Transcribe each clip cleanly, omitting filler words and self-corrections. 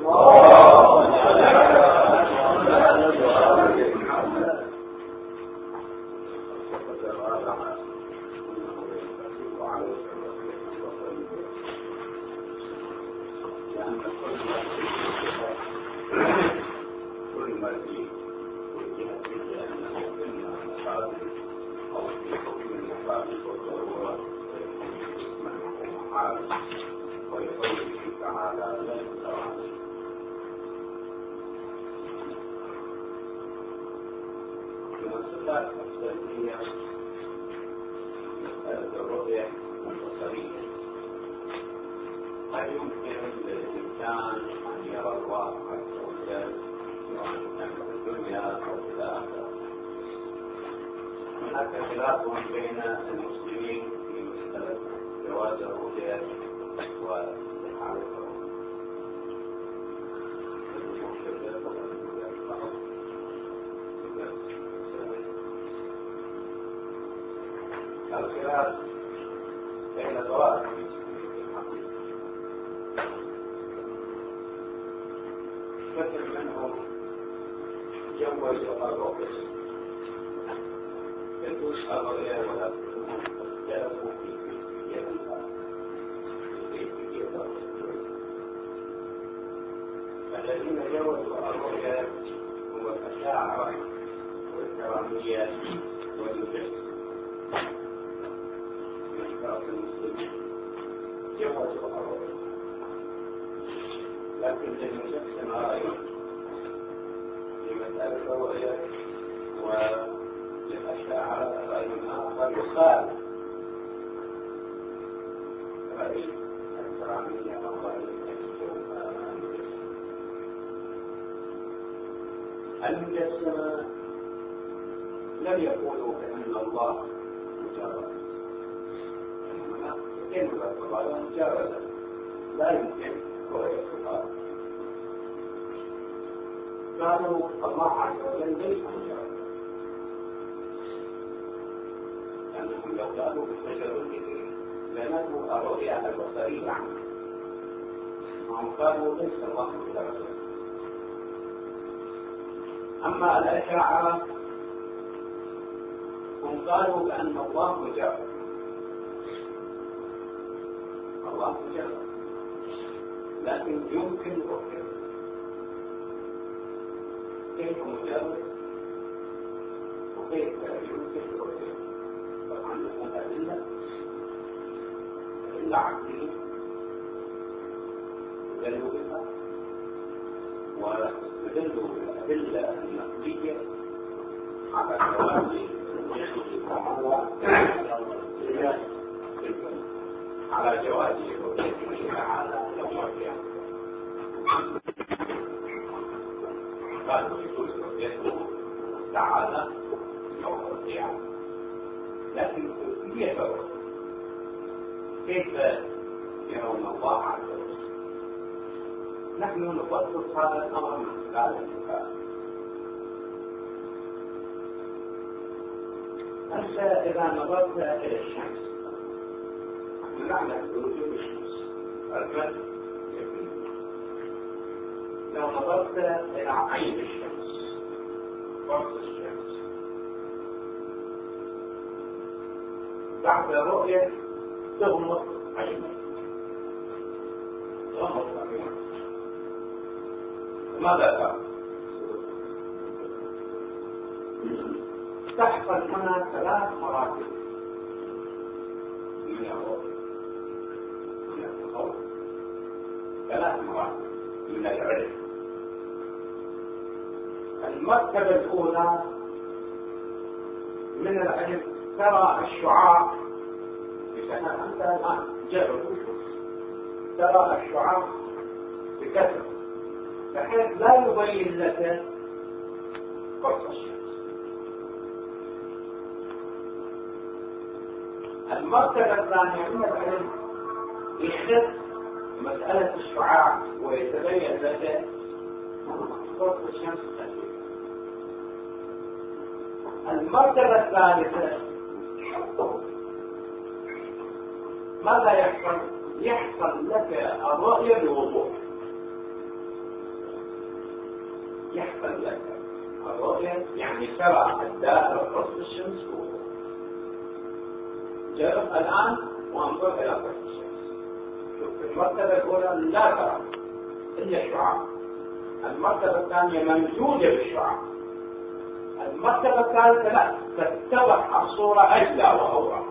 هل يمكن للإنسان أن يرى الله عز وجل سواء كان في الدنيا أو في الآخرة؟ هناك خلاف بين المسلمين في مسألة جواز الرؤيا واستحالته. الخلاف بين طوائف كثير منهم جوز الرؤيا، يجوز الرؤيا ولا اختلفوا في كيفيتها. الذين جوزوا الرؤيا هم الأشاعرة والكرامية والمجسمة من فرق المسلمين، جوزوا الرؤيا، لكن للمجسمة رأيهم في مسألة الرؤيا، وللأشاعرة رأي آخر يخالف رأي الكرامية ورأي المجسمة. لم يقولوا بأن الله مجرد، إنما كلمة القضايا مجردة لا يمكن رؤية القضايا. قالوا الله عز وجل ليس مجرد، لأنهم لو قالوا بتجرده لنفوا الرؤية البصرية عنه، وهم قالوا ليس الله مجرد. أما الأشاعرة هم قالوا بأن الله مجرد، الله مجرد لكن يمكن رؤيته. كيف مجرد وكيف يمكن رؤيته؟ طبعا لهم أدلة عقلية دلوا بها، واستدلوا بالأدلة النقلية على جواز رؤيته تعالى يوم القيامة. قالوا يجوز رؤيته تعالى يوم القيامة، لكن كيف يرون الله عز وجل؟ نحن نبسط هذا الأمر من خلال المثال. أنت إذا نظرت إلى الشمس، نحن نعلم بوجود الشمس، الكل لو نظرت إلى عين الشمس، قرص الشمس، بعد رؤية تغمض عينك، غمض عينك، ماذا ترى؟ تحصل هنا 3 مراتب من الرؤية، من التصور، 3 مراتب من العلم. المرتبة الأولى من العلم ترى الشعاع، مثلا أنت الآن جرب ترى الشعاع بكثرة بحيث لا يبين لك قرص الشمس. المرتبة الثانية من العلم يخف مسألة الشعاع ويتبين لك قرص الشمس خفيف. المرتبة الثالثة ماذا يحصل؟ يحصل لك الرؤية بوضوح، يحصل لك الرؤية، يعني ترى الدائرة قرص الشمس بوضوح. جرب الآن وانظر إلى قرص الشمس. شوف المرتبة الأولى لا ترى إلا الشعاع، المرتبة الثانية ممدودة بالشعاع، المرتبة الثالثة لا، تتضح الصورة أجلى وأوضح.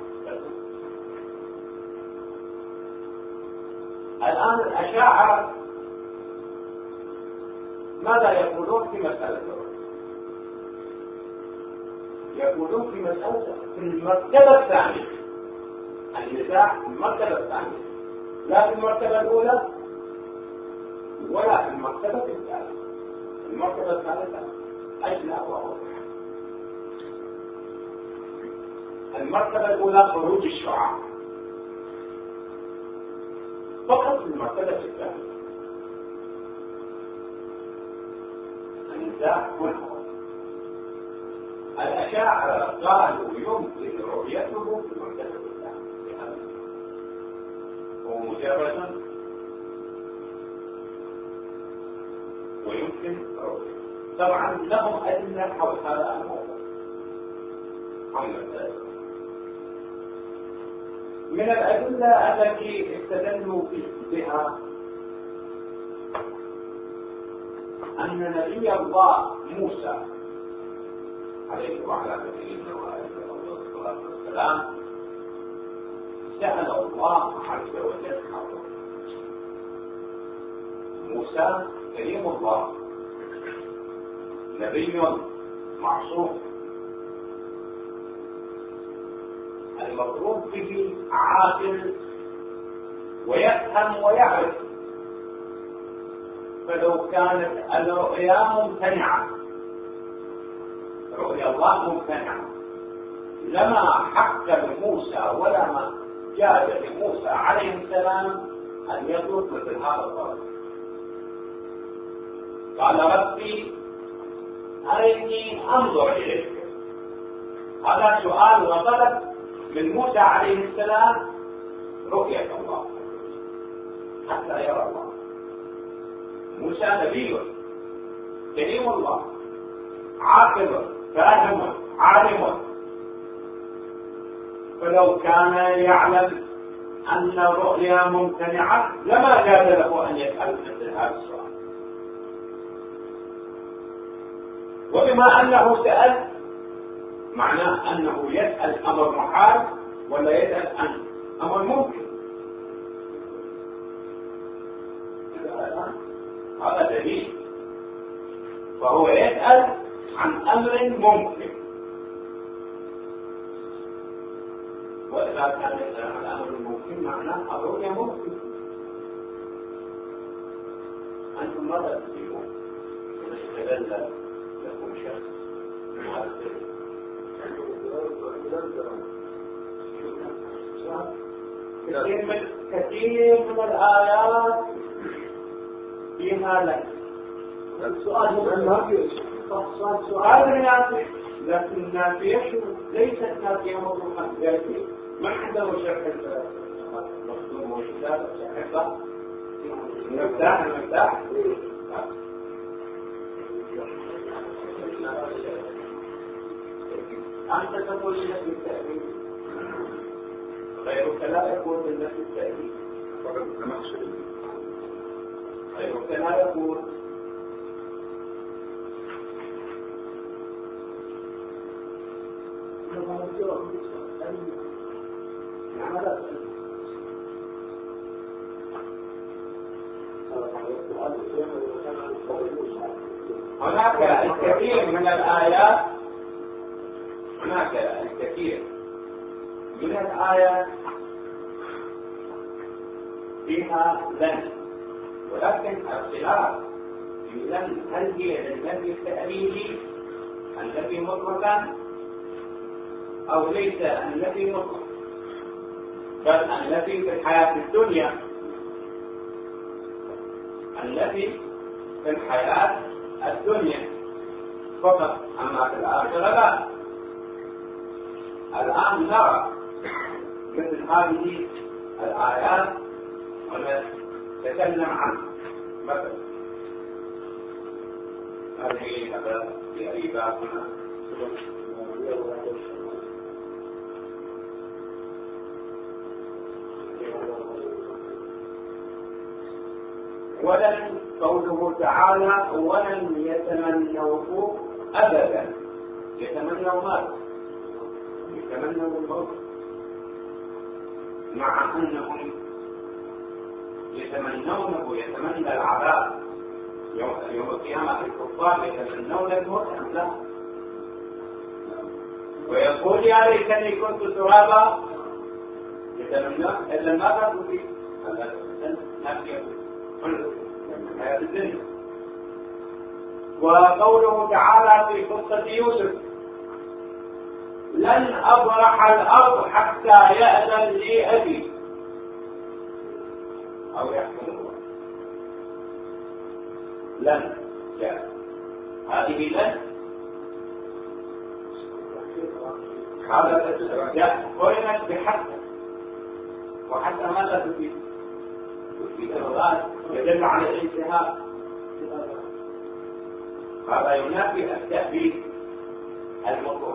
الآن الأشاعرة ماذا يقولون في مسألة الرؤية؟ يقولون في مسألة في المرتبة الثانية، النزاع في المرتبة الثانية، لا في المرتبة الأولى ولا في المرتبة الثالثة. المرتبة الثالثة أجلى وأوضح. المرتبة الأولى خروج الشعاع فقط. في المرتبة الثانية النزاع كله. الأشاعرة قالوا يمكن رؤيته في المرتبة الثانية، هو مجرد ويمكن رؤيته. طبعا لهم أدلة حول هذا الموضوع. من الأدلة التي استدلوا بها أن نبي الله موسى عليه وعلى نبينا وعليه الصلاة والسلام سأل الله عز وجل عن موسى كريم الله، نبي معصوم، المفروض به عاقل ويفهم ويعرف، فلو كانت الرؤيا ممتنعة، رؤيا الله ممتنعة، لما حق لموسى ولما جاز لموسى عليه السلام أن يطلب مثل هذا الطلب. قال ربي أرني أنظر إليك. هذا سؤال وطلب من موسى عليه السلام رؤية الله حتى يرى الله. موسى نبي كريم الله، عاقل فاهم عالم، فلو كان يعلم أن الرؤيا ممتنعة لما جاز له أن يسأل مثل هذا السؤال. وبما أنه سأل معناه أنه يسأل أمر محال ولا يسأل عن أمر ممكن. هذا دليل، فهو يسأل عن أمر ممكن، وإذا كان يسأل عن أمر ممكن معناه الرؤيا ممكن. أنتم ماذا تريدون؟ إذا استدل لكم شخص هذا كثير من الآيات فيها لك السؤال سؤال نافع، لكن النافية ليست نافية مطلقا ذاتية. ما عنده شرح المخدوم والكتاب شرح المفتاح أنت تقول لنفس التأويل، غيرك لا يقول لنفس التأويل، غيرك لا يقول. هناك الكثير من الآيات، هناك الكثير من الآيات فيها لن، ولكن الخلاف في لن هل هي للنفي التأليلي النفي مطلقا أو ليس النفي مطلقا، بل النفي في الحياة الدنيا، النفي في الحياة الدنيا فقط، أما في الآخرة لا. الآن نرى مثل هذه الآيات ونتكلم عنها. مثلا هذه هذا في بابنا ولن قوله تعالى ولن يتمنوه أبدا. يتمنوا ماذا؟ يتمنوا الموت، مع أنهم يتمنونه، يتمنى العذاب يوم القيامة. الكفار يتمنون الموت أم لا؟ ويقول يا ليتني كنت ترابا، يتمنى إلا ما كانوا فيه حياة الدنيا. وقوله تعالى في قصة يوسف لن أبرح الأرض حتى يأذن لي أبي أو يحكم الله. لن جاء هذه لن هذا جاء قرنت بحتى، وحتى ماذا تفيد؟ تفيد الغاية، يدل على الانتهاء. هذا ينافي التأبيد المطلق.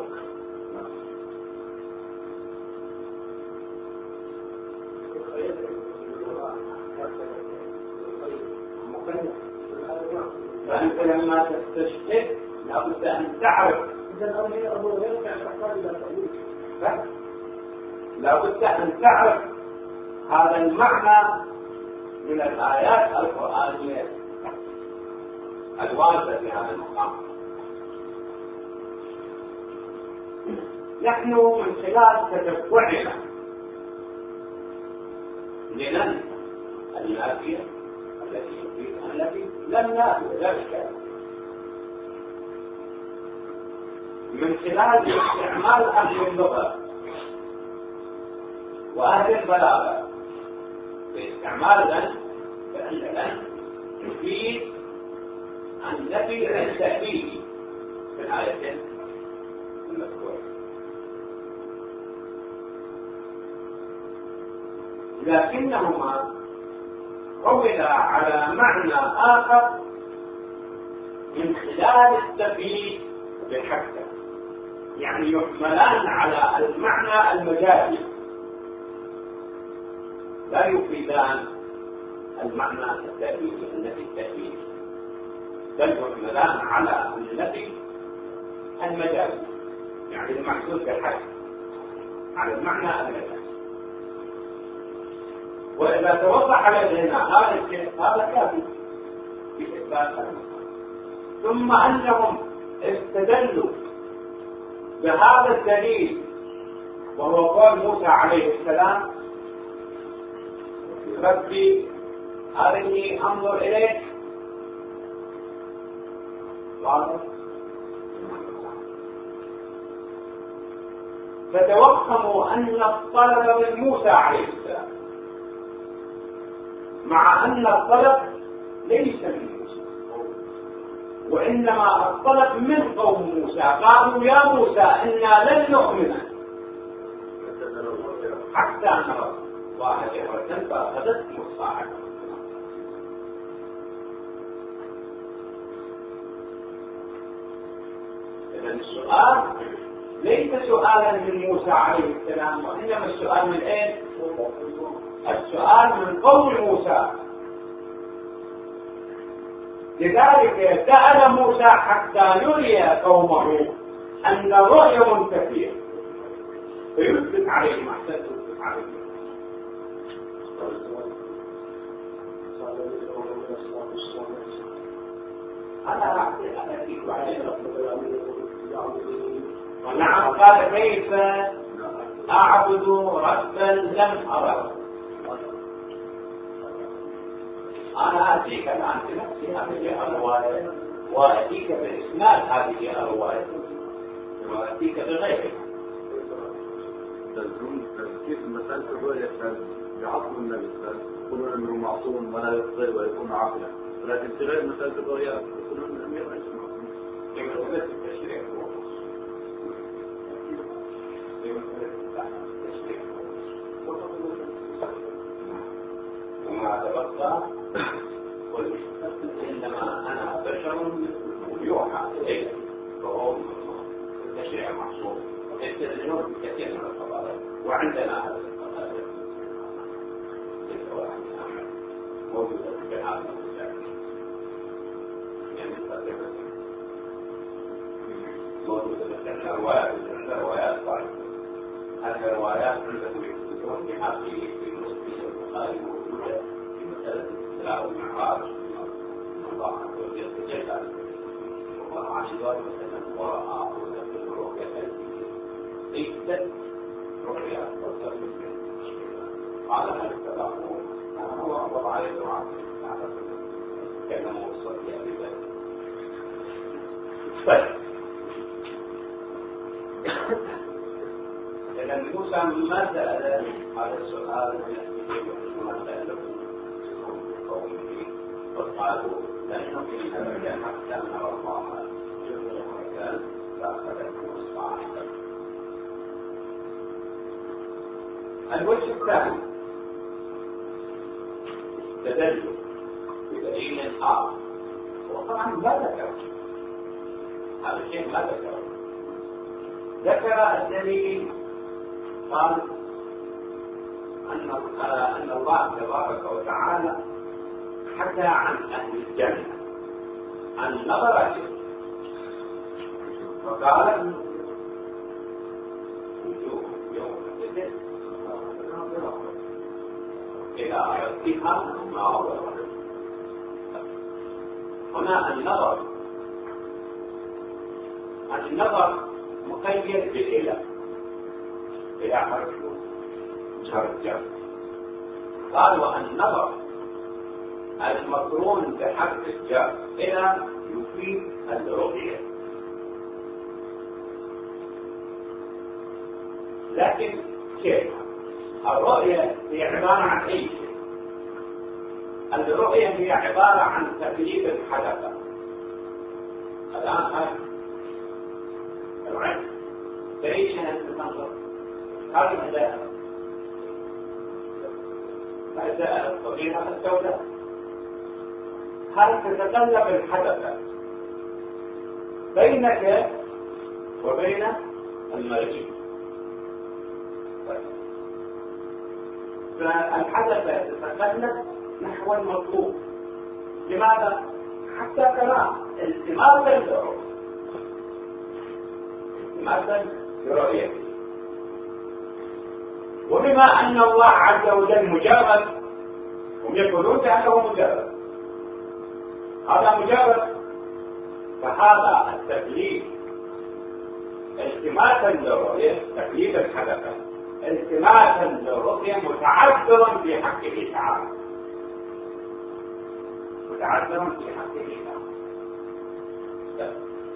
فأنت لما تستشهد لابد أن تعرف، لابد أن تعرف هذا المعنى من الآيات القرآنية الواردة في هذا المقام. نحن من خلال تتبعنا لنن النافية التي لم نافية ذلك، من خلال استعمال أهل اللغة وأهل البلاغة باستعمال لن، فإن لن تفيد النفي التأكيدي في الآية المذكورة. لكنهما حملا على معنى آخر من خلال التفييد بالحكة، يعني يحملان على المعنى المجازي لا يفيدان المعنى التأكيدي النفي التأكيدي، بل يحملان على النفي المجازي، يعني المحسوس بالحكة على المعنى المجازي. وإذا توضح لدينا هذا الشيء هذا كافي في إثبات المعنى. ثم أنهم استدلوا بهذا الدليل وهو قول موسى عليه السلام ربي أرني أنظر إليك، فتوهموا أن الطلب من موسى عليه السلام، مع أن الطلب ليس من موسى وإنما الطلب من قوم موسى. قالوا يا موسى إنا لن نؤمن حتى نرى الله جهرة، فأخذتهم الصاعقة. إذا السؤال ليس سؤالا من موسى عليه السلام، وإنما السؤال من إيه؟ السؤال من قوم موسى. لذلك سأل موسى حتى يري قومه أن الرؤيا منتفية فيثبت عليه ما يثبت عليه. أنا أتيت عليه. ونعم قال كيف أعبد ربا لم أره. أنا أتيك الآن بنفسي هذه الرواية وأتيك بإسناد هذه الرواية وأتيك بغيرها. كيف مسألة الرؤية يعظم النبي يقولون أنه معصوم ولا يخطئ ويكون عاقلا، ولكن في غير مسألة الرؤية يقولون أنه ليس معصوم. وما تبقى قل إنما أنا بشر يوحى يستدلون بكثير من القضايا، وعندنا هذه القضايا موجودة في جهاز موجودة مثل الروايات صحيحة. هذه الروايات عندكم يكتبون بهذه في مسلم والبخاري موجودة في مسألة الإسراء والمعراج من الله عز وجل تجلى الله عز وجل ورأى وذكر رؤية ليست رؤيا قال هل اتبعه هو وضع يده على كلمه وصلي أبي ذلك. طيب إذا موسى ما سأل هذا السؤال ما سأله قومه فقالوا لن نؤمن لك حتى نرى الله جل فأخذته الصاعقة. الوجه الثاني تدل بدليل آخر، وطبعا ما ذكر هذا الشيء، ما ذكر الدليل. قال أن الله تبارك وتعالى حكى عن أهل الجنة النظر فقال يوم إلى ربها ناظرة. هنا النظر مقيد بإله حرف جر. قال والنظر المقرون بحرف الجر إلى يفيد الرؤية، لكن كيف؟ الرؤية هي عبارة عن أي شيء. الرؤية هي عبارة عن تقليد الحدث. الآن العين بأي شيء أنت تنظر؟ هذه هذا الطبيعة السوداء، هل تتطلب الحدث بينك وبين المرئي؟ فالحدث تتطلب نحو المطلوب. لماذا؟ حتى ترى التماسا برؤيته. وبما أن الله عز وجل مجرد، هم يقولون بأنه مجرد، هذا مجرد، فهذا التكليف التماسا للرؤية، تكليف الحدث التماسا للرؤية متعذر في حقه تعالى، متعذر في حقه تعالى.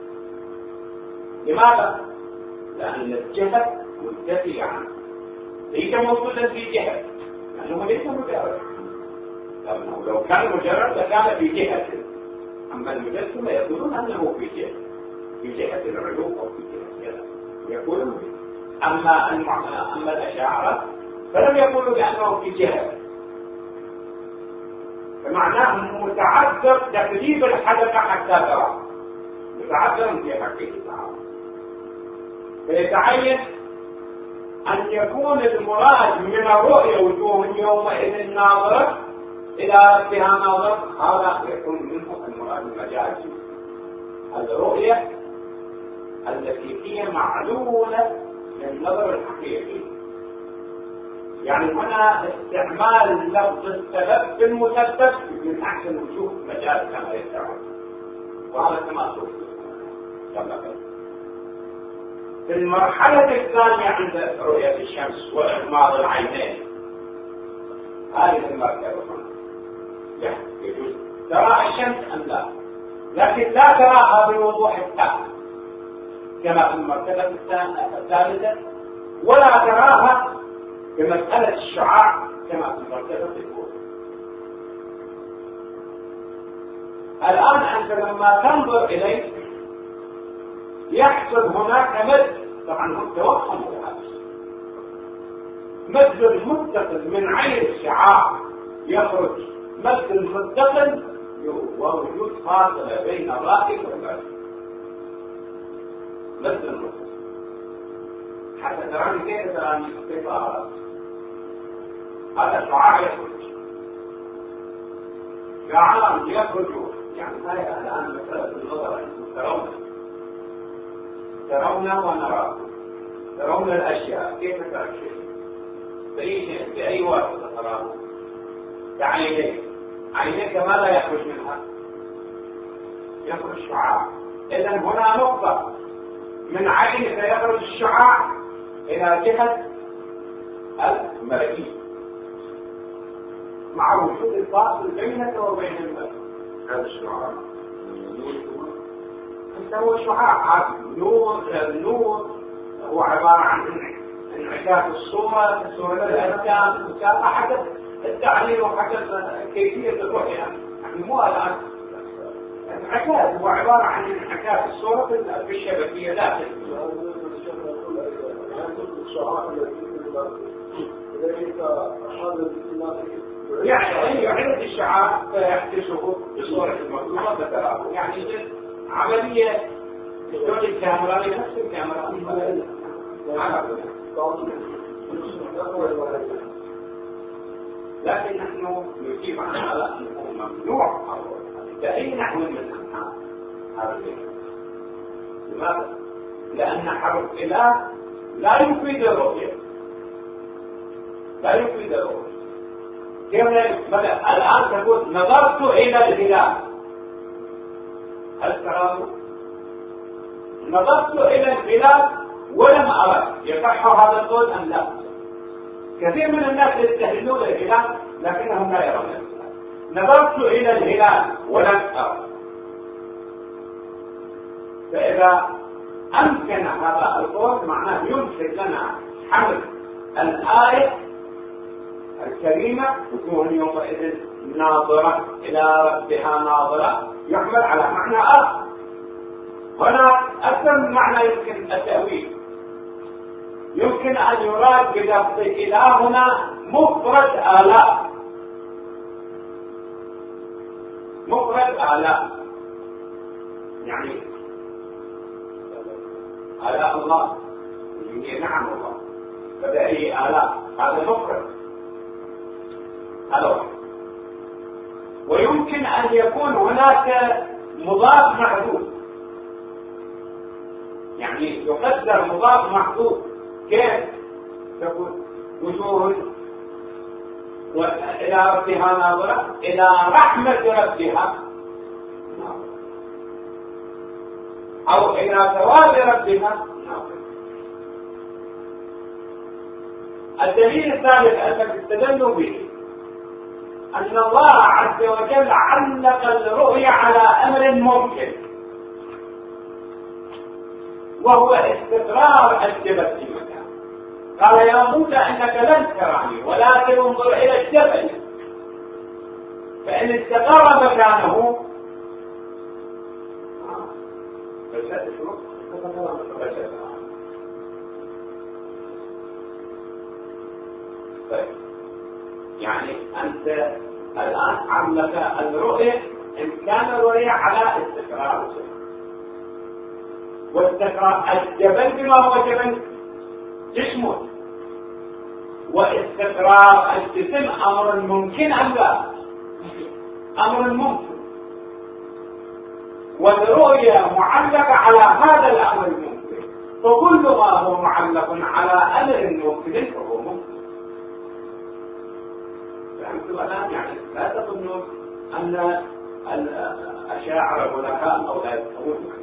لماذا؟ لأن الجهة منتفية عنه، ليس موجودا في جهة، لأنه ليس مجرد. لو كان مجرد لكان في جهة، أما المجسمة يقولون أنه في جهة العلو أو في جهة كذا يقولون. أما الأشاعرة فلم يقولوا بأنه في جهة، فمعناه متعذر تكليف الحدث حتى ترى، متعذر في حقه تعالى. فيتعين أن يكون المراد من الرؤية وجوه يومئذ ناظرة إلى ربها ناظرة، هذا يكون منه المراد المجازي، الرؤية التي هي معلولة للنظر الحقيقي. يعني هنا استعمال لفظ السبب بالمسبب من أحسن وجوه مجاز كما يدعون، وهذا كما صورت في المرحلة الثانية عند رؤية الشمس وإغماض العينين، هذه المرتبة يجوز ترى الشمس أم لا، لكن لا تراها بوضوح التام كما في المرتبة الثالثة، ولا تراها بمسألة الشعاع كما في المرتبة الأولى. الآن أنت لما تنظر إليه يحصل هناك مد، طبعا هم توهموا بهذا مد المتصل من عين الشعاع يخرج مد المتصل ووجود فاصلة بين الرائد والمرئي، مد المتصل. حتى تراني كيف تراني كيف أرى هذا شعاع يخرج شعاع يخرج. يعني هاي الآن مسألة النظر أنتم ترون ونرى، ترون الأشياء كيف ترى الشيء بأي واسطة تراه؟ بعينيك، عينيك ماذا يخرج منها؟ يخرج شعاع. إذن هنا نقطة من عينك يخرج الشعاع إلى جهة الملكية مع وجود الفاصل بينك وبين الملك. هذا الشعاع هو شعاع النور هو عبارة عن انعكاس الصورة في صورة الأجسام حسب التعليل وحسب كيفية الرؤية. يعني مو الآن انعكاس، هو عبارة عن انعكاس الصورة في الشبكية داخل. يعني يعرض الشعاع فيحدثه بصورة المطلوبة فتراه. يعني عملية شلون الكاميرا نفس الكاميرا لكن نحن نجيب عن هذا أنه ممنوع بأي نحو من الأنحاء هذا الشيء. لماذا؟ لأن حرف إله لا يفيد الرؤية، لا يفيد الرؤية. كيف الآن تقول نظرت إلى الهلال، هل تراه؟ نظرت إلى الهلال ولم أرى، يصح هذا القول أم لا؟ كثير من الناس يستهلون الهلال لكنهم لا يرون الهلال. نظرت إلى الهلال ولم أرى. فإذا أمكن هذا القول معناه يمكن لنا حمل الآية الكريمة وجوه يومئذ ناظرة إلى ربها ناظرة يحمل على معنى آخر. هنا أكثر من معنى يمكن التأويل. يمكن أن يراد بلفظ إله هنا مفرد آلاء، مفرد آلاء، يعني آلاء الله هي نعم الله، فبأي آلاء هذا مفرد، هذا واحد. ويمكن أن يكون هناك مضاف محذوف، يعني يقدر مضاف محذوف. كيف؟ تقول وجوه إلى ربها ناظرة إلى رحمة ربها ناظرة، أو إلى ثواب ربها ناظرة. الدليل الثالث الذي استدلوا به أن الله عز وجل علق الرؤية على أمر ممكن، وهو استقرار الجبل في مكان. قال يا موسى إنك لن تراني ولكن انظر إلى الجبل فإن استقر مكانه يعني أنت الآن علق الرؤية إمكان الرؤية على استقرار الجبل، واستقرار الجبل بما هو جبل جسمه، واستقرار الجسم أمر ممكن أم لا؟ أمر ممكن، والرؤية معلقة على هذا الأمر الممكن، فكل ما هو معلق على أمر ممكن فهو ممكن. فهمتم الآن؟ يعني لا تظنوا أن الأشاعرة والعلماء أو لا يفهمون.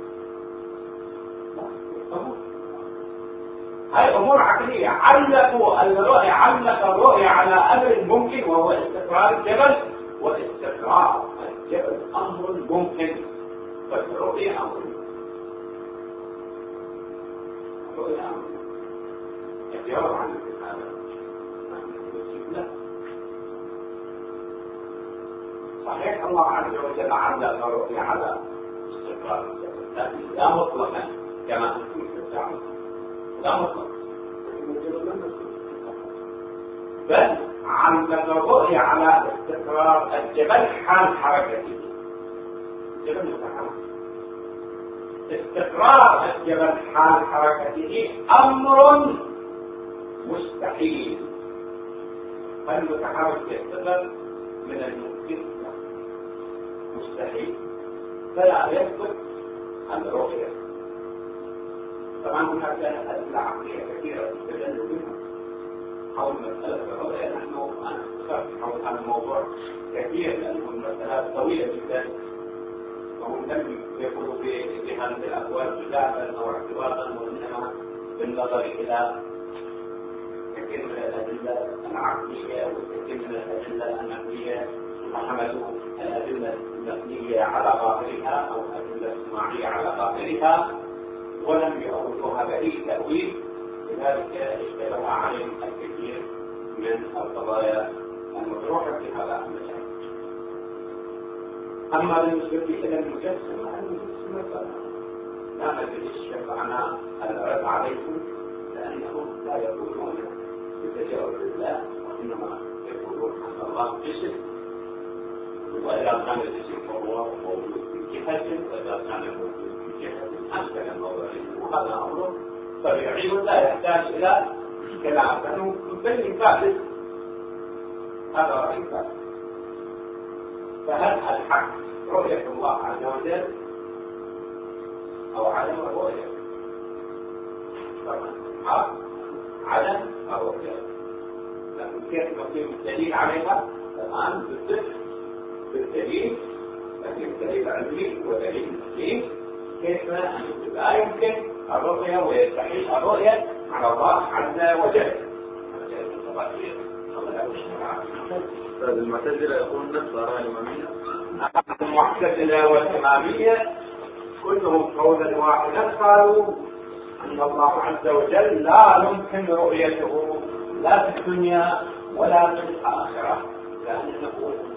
هاي أمور عقلية. علق الرؤية على أمر ممكن وهو استقرار الجبل، واستقرار الجبل أمر ممكن والرؤية أمر الجواب عن هذا لا. صحيح الله عز وجل علق الرؤية على استقرار الجبل، لكن لا مطلقا كما أنتم تدعون، لا مطلق، بل علق الرؤية على استقرار الجبل حال حركته. الجبل متحرك، استقرار الجبل حال حركته أمر مستحيل المتحرك يعتبر من الممكن مستحيل، فلا يثبت الرؤية. طبعا هناك أدلة عقلية كثيرة تستدل بها حول مسألة الرؤية. أنا اختصرت حول هذا الموضوع كثير لأنه المسألة طويلة جدا، وهم لم يقولوا بهذه الأقوال جدالا أو اعتباطا، وإنما بالنظر إلى كثير من الأدلة العقلية وكثير من الأدلة النقلية، فحملوا الأدلة النقلية على ظاهرها أو الأدلة السماعية على ظاهرها ولم يؤولوها بأي تأويل، لذلك اشتبه عليهم الكثير من القضايا المطروحة في هذا المجال. أما بالنسبة إلى المجسمة لا ندري شفعنا الرد عليكم، لأنهم لا يقولون بتجاوز الله، وإنما يقولون أن الله جسم، وإذا كان الجسم فهو موجود في جهة، وإذا كان موجود في جهة أمكن الموضوعين، وهذا أمر طبيعي ولا يحتاج إلى كلام، لأنه مبين ثابت. هذا رأي ثابت. فهل الحق رؤية الله عز وجل أو عدم الرؤية؟ طبعا الحق عدم الرؤية، لكن كيف نقيم الدليل عليها؟ الآن بالدليل، لكن الدليل علمي ودليل مسلم، كيف أن لا يمكن الرؤية ويستحيل الرؤية على الله عز وجل. المعتزلة يقولون نفس آراء الإمامية. المعتزلة والإمامية كلهم قولا واحدا قالوا أن الله عز وجل لا يمكن رؤيته لا في الدنيا ولا في الآخرة، لأنه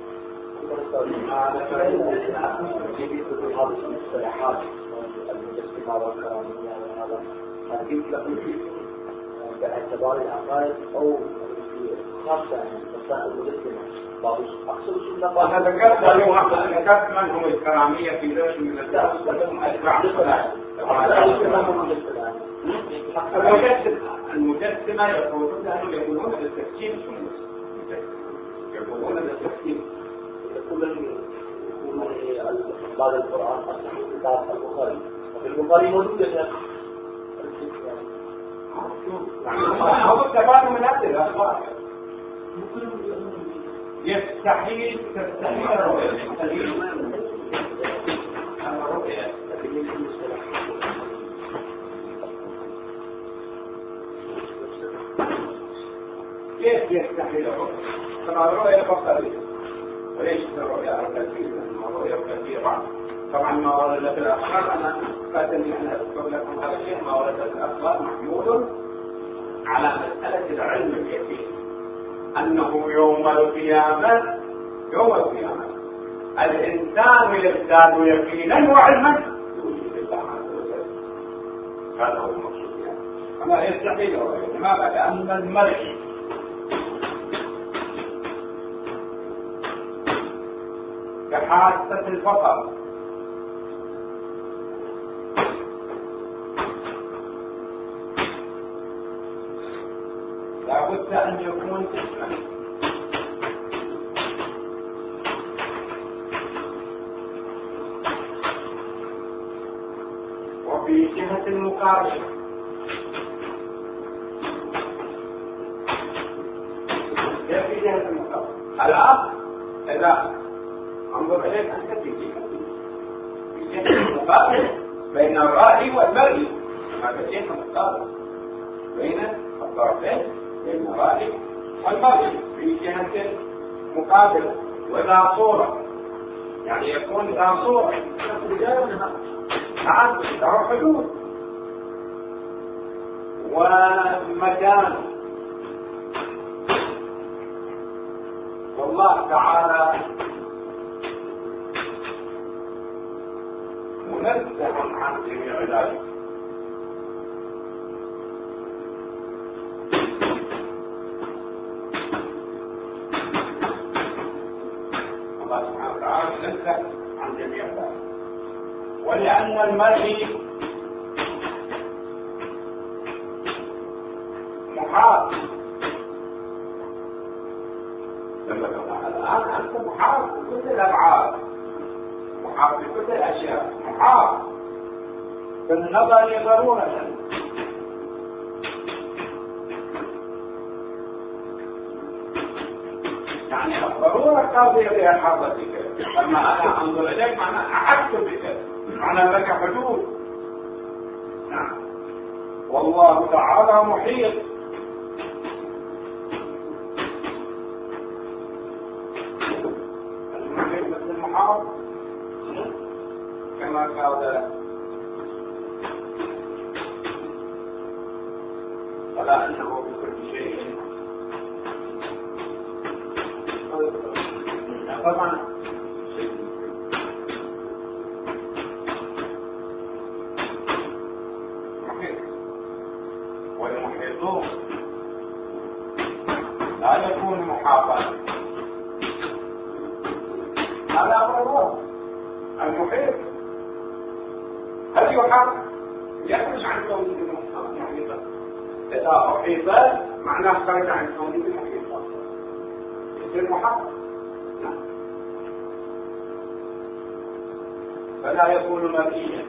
المجسمة والكرامية وهذا جبت لكم باعتبار العقائد أو خاصة مسائل المجسمة. أقصد شو أنا ذكرت من هم الكرامية في ذلك من الدرس لهم أتباع المجسمة يقولون بالتفكير في المجسمة، يقولون بالتفكير. بعد القرآن أصح كتاب البخاري، وفي البخاري موجود هو التبادل من هذه الأخبار. يستحيل الرؤية كيف يستحيل الرؤية؟ طبعا الرؤية فقط وليس الرؤية الكثيرة، الرؤية الكثيرة طبعا ما ورد في الأخبار. أنا فاتني أن أذكر لكم هذا الشيء. ما ورد في الأخبار محمول على مسألة العلم اليقين، أنه يوم القيامة الإنسان يزداد يقينا وعلما بوجود الله عز وجل. هذا هو المقصود يعني. أما يستحيل الرؤية، لماذا؟ لأن المرء كحاسة البصر لا بد أن يكون جسما، وفي جهة المقابلة في جهة المقابلة الآن إذا انظر إليك أنت في جهة المقابلة بين الرأي والمرئي، هذا جهة المقابلة بين الطرفين، بين الرأي والمرئي في جهة مقابلة. ولا صورة يعني يكون لا صورة نعم له حدود ومكان. والله تعالى منزه عن جميع ذلك. الله سبحانه وتعالى منزه عن جميع ذلك. ولأن المرء محاط. الآن أنت محاط بكل الأبعاد، محاط بكل الأشياء، محاط بالنظر ضرورة. يعني الضرورة قاضية بإحاطتك، أما أنا أنظر إليك معنى أحس بك، معنى لك حدود. نعم. والله تعالى محيط. المحيط مثل المحاط كما قال فلا أنه بكل شيء طبعا. محيط والمحيطون لا يكون محاطا. هذا أمر الله. المحيط هل يحاط؟ يخرج عن كونه محيطا. إذا أحيط معناه خرج عن كونه محيطا، يصير محاط. فلا يكون مرئيا.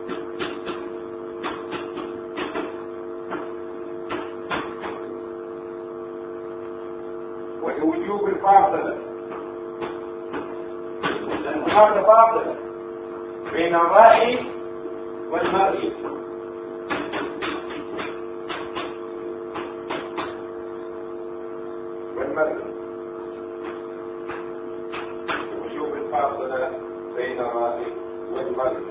ولوجوب الفاصلة، لأن هذا فاصلة بين الرائي والمرئي. وجوب الفاصلة بين الرائي والمرئي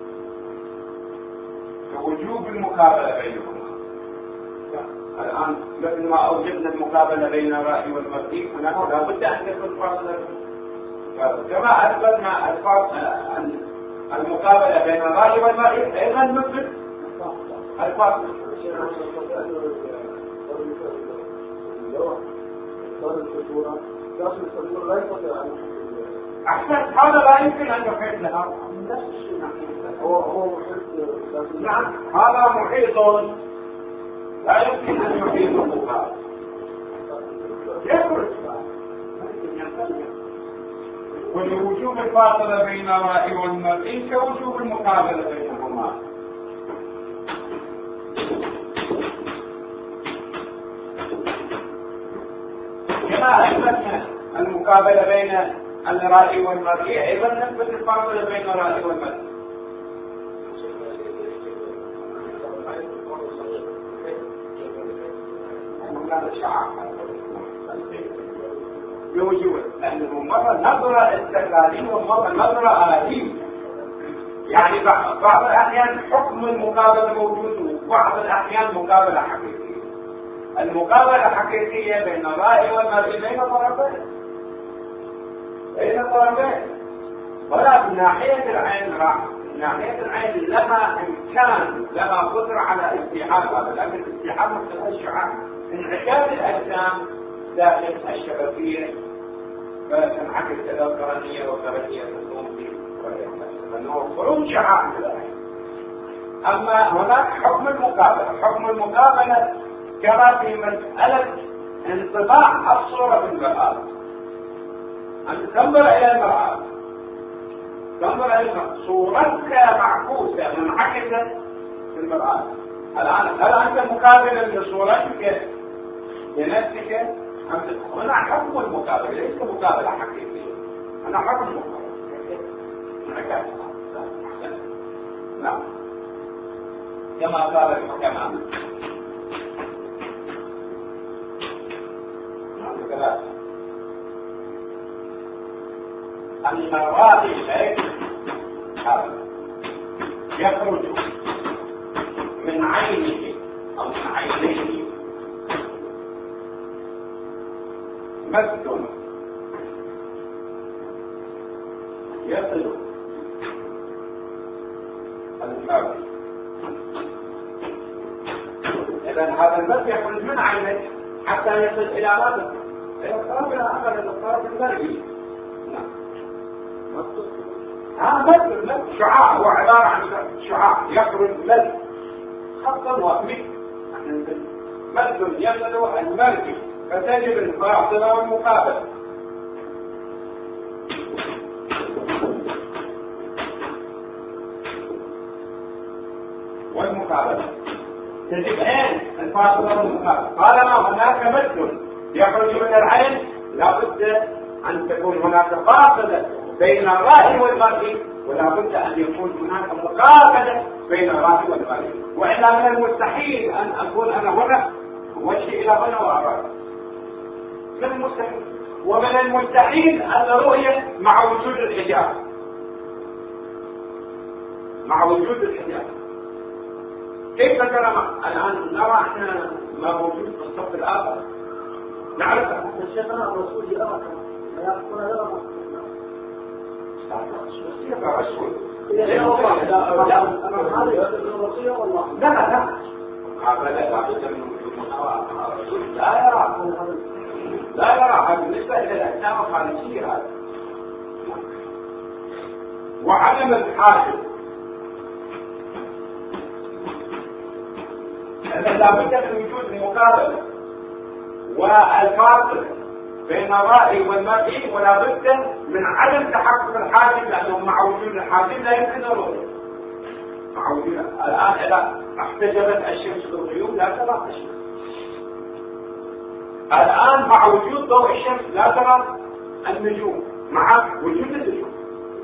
ووجوب المقابلة بينهما. الآن مثل ما أوجدنا المقابلة بين الرائي والمرئي، هنا لا بد أن تكون فاصلة. كما أثبتنا المقابلة بين الرائي والمرئي أيضا نثبت الفاصلة. أحسن، هذا لا يمكن أن يحيط لها. هو محيط. نعم، هذا محيط لا يمكن أن يحيطه هذا. يخرج. ولوجوب الفاصلة بين الرائي والمرئي كوجوب المقابلة بينهما. كما أثبتنا المقابلة بين الرائي والمرئي أيضا نثبت الفاصلة بين الرائي والمرئي. بوجوب، لأنه مرة نظرة استقلالية ومرة نظرة آلية. يعني بعض الأحيان حكم المقابلة موجود، وبعض الأحيان مقابلة حقيقية. المقابلة حقيقية بين الرائي والمرئي بين طرفين، ولا من ناحية العين راح. من ناحية العين لها إمكان، لها قدرة على استيعاب هذا، لأن الاستيعاب مثل الشعاع انعكاس الأجسام داخل الشبكية، فتنعكس إلى القرنية والقرنية تقوم بأنه خروج شعاع من العين. أما هناك حكم المقابلة. حكم المقابلة كما في مسألة انطباع الصورة في المرآة، أن تنظر إلى المرآة، تنظر إلى صورتك معكوسة منعكسة في المرآة. الآن هل أنت مقابلا لصورتك لنفسك؟ هنا حكم المقابلة، ليس مقابلة حقيقية، هنا حكم المقابلة. نعم، كما قال الحكماء. أن الرائي يخرج من عينه أو من عينيه مد يصل المرء. إذن هذا المد يخرج من عينه حتى يصل إلى ماذا؟ إلى الطرف الآخر، إلى الطرف المرئي. مد شعاع، هو عبارة عن شعاع يخرج مد خطا وأمي. مد يصل المرء فتجب الفاصلة والمقابلة. تجب عين الفاصلة والمقابلة. طالما هناك مد يخرج من العين لا بد أن تكون هناك فاصلة بين الرأي والمرء، ولا بد أن يكون هناك مقابلة بين الرأي والمرء، وإلا من المستحيل أن أكون أنا هنا وجهي إلى هنا وأراك، من المستحيل. ومن المستحيل أن الرؤية مع وجود الحجاب، مع وجود الحجاب. كيف ترى الآن نرى احنا ما موجود في الصف الآخر؟ نعرف شيخنا الرسول يرى ما يقول يرى لا يرى بالنسبة إلى الأحكام الخارجية هذا. وعدم الحاجب لا بد من وجود المقابلة والفاصل بين الرأي والمرئي، ولا بد من عدم تحقق الحاجب، لأنه مع وجود الحاجب لا يمكن الرؤية. مع وجود الآن إذا احتجبت الشمس بالغيوم لا ترى الشمس. الآن مع وجود ضوء الشمس لا ترى النجوم مع وجود النجوم.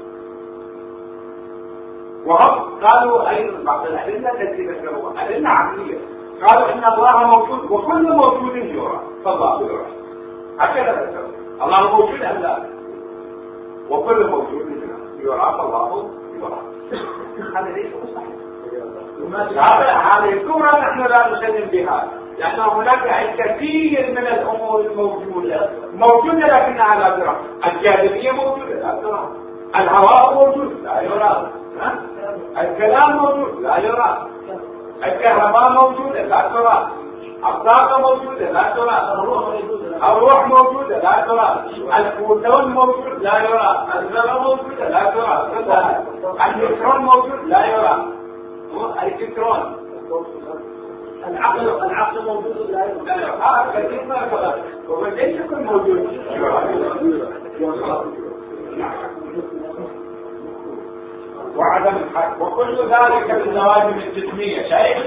وهم قالوا أيضا بعض الأدلة التي ذكروها أدلة عقلية، قالوا إن الله موجود وكل موجود يرى، فالله يرى. هكذا ذكروا الله موجود أم لا؟ وكل موجود يرى فالله يرى. هذا ليس مستحيل. هذه الصورة نحن لا نسلم بها، لأن هناك الكثير من الأمور الموجودة لكنها لا ترى. الجاذبية موجودة لا ترى، الهواء موجود لا يرى، الكلام موجود لا يرى، الكهرباء موجودة لا ترى، الطاقة موجودة لا ترى، الروح موجودة لا ترى، الفوتون موجود لا يرى، الذرة موجودة لا ترى، النيوترون موجود لا يرى، الكترون، العقل موجود لا يرى. كثير ما يرى، وليس كل موجود وعدم الحق، وكل ذلك من لوازم الجسمية. شايف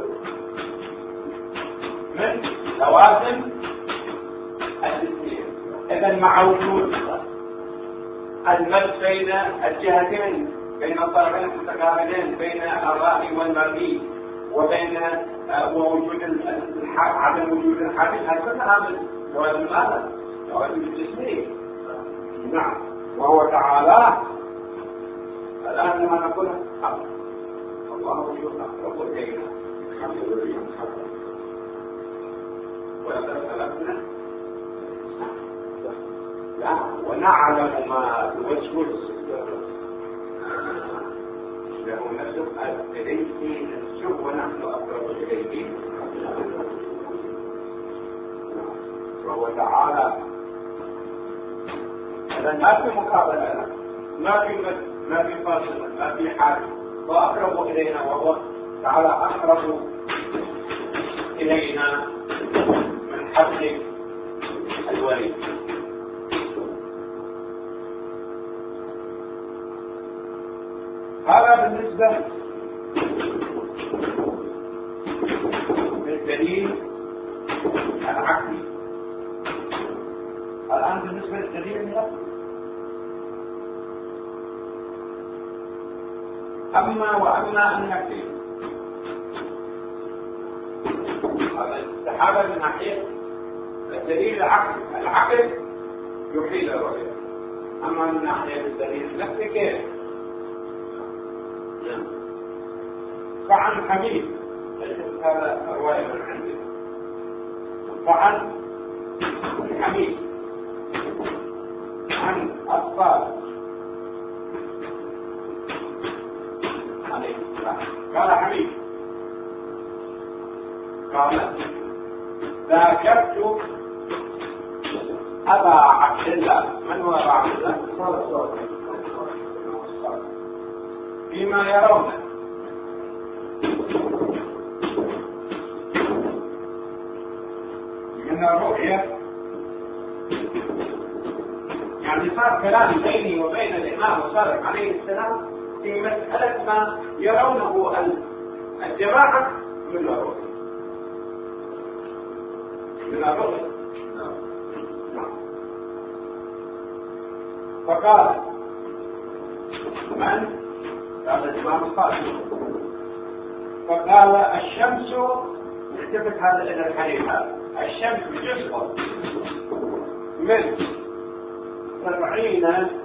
من لوازم الجسمية. إذا مع وجود المد بين الجهتين، بين الطرفين المتقابلين، بين الرأي والمرئي، وبين ووجود عدم وجود الحادث، هكذا من لوازم هذا لوازم الجسمية. نعم. وهو تعالى الآن لما نقول الله يقرب إلينا ولقد خلقنا ونعلم ما توسوس له نسأل إليه نسجد ونحن أقرب إليه. وهو تعالى إذا ما في مقابلة، ما في فاصلة، ما في حاجة، وأقرب إلينا، وهو تعالى أقرب إلينا من حبل الوريد. هذا بالنسبة للدليل العقلي. الآن بالنسبة للدليل النقلي، وأما النقلي هذا استحالة من ناحية الدليل العقلي. العقل يحيل الرؤية، أما من ناحية الدليل النقلي كيف؟ فعن حميد، هذا رواية من عندي، فعن حميد عن أطفال قال حميد قال ذاكرت أبا عبد الله. من هو أبا عبد الله؟ فيما يرون الرؤية، يعني صار كلام بيني وبين الإمام الصادق عليه السلام في مسألة ما يرونه الجماعة من الرؤية. من الرؤية. فقال من؟ قال الإمام الصادق. فقال الشمس، التفت هذا إلى الحديث هذا، الشمس جزء من 70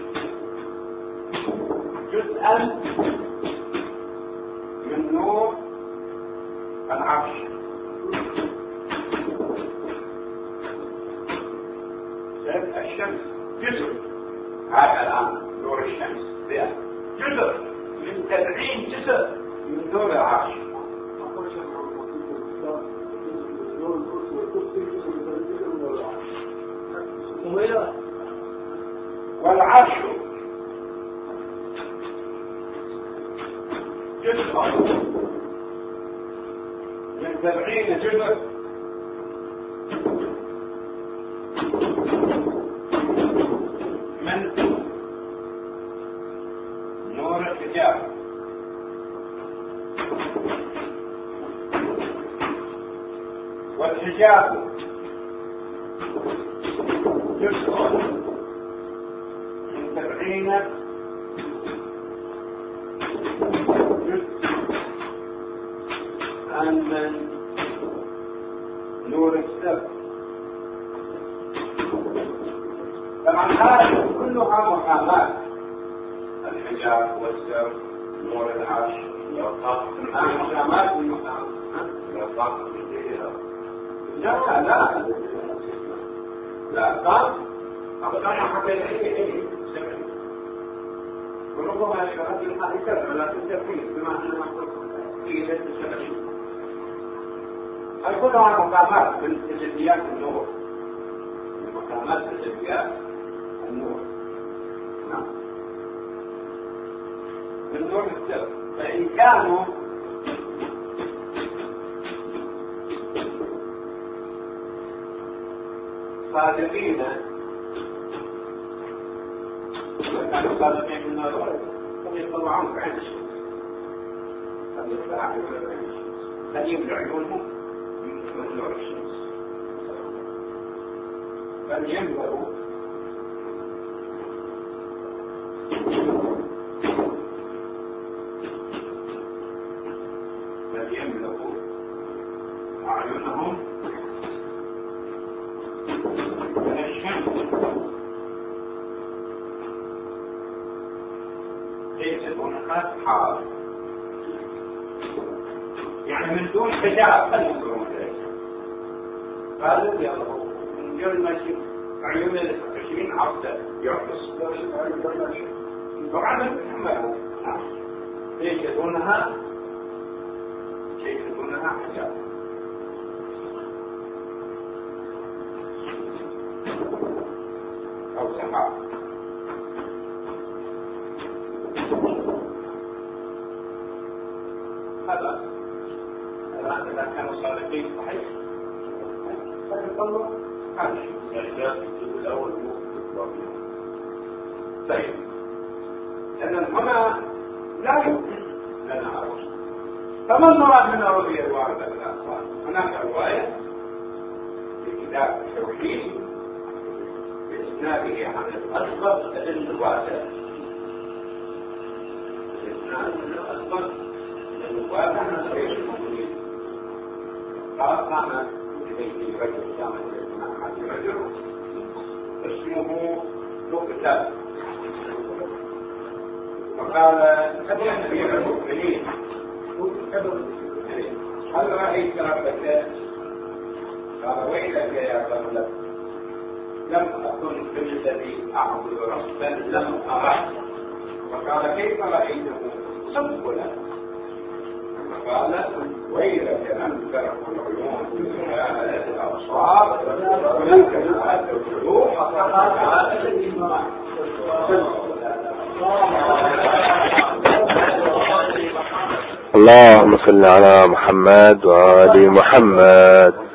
جزءا من نور العرش. الشمس جزء، هذا الآن نور الشمس جزء من 70 جزء من نور العرش. والعرش جزء من 70 جزء من نور الحجاب. والحجاب جزء من 70 جزء من نور السر. طبعا هذه كلها مقامات، الحجاب والسر، نور العرش، مقامات من مقام. لا قام أبدا حقيقي وربما يشعر هذه كذا لا تستفيد بما أننا في ليس السبب. كلها مقامات من تجليات النور، من مقامات تجليات النور. نعم، من نور السر. فإن كانوا صادقين، كانوا صادقين من النور، هم يطلعون بعين الشمس، هم يطلعون بعين الشمس، لا يبلع عيونهم من نور الشمس، بل ينبغوا أعينهم من الشمس، ليس دون أسحاب، يعني من دون حجاب. هل ينظرون إليه؟ قالوا يلا من دون ما يشوف عيون 20 عبدا يعكس طبعا محمد. ليس دونها حجاب. أو سحاب. هذا الآن إذا كانوا صادقين صحيح فيطلعوا هذا الشيء الأول. طيب، لأن هنا لا يمكن لنا الرؤية. فما المراد من الرؤية الواردة في الأخبار؟ هناك رواية في كتاب التوحيد بإسناده عن الأسبق بن الواسع، بإسناد الأسبق بن الواسع عن غير المؤمنين. قام إليه رجل كان يسمع رجل اسمه لقتال، فقال يا أمير المؤمنين هل رأيت ربك؟ قال ويلك يا رجل، لم أكن بالذي أعبد ربا لم أره. فقال كيف رأيته؟ صدق له. فقال ويلك لم ترك العيون بمشاهدة الأبصار ولم تشاهد القلوب فقد الإيمان. اللهم صل على محمد وآل محمد.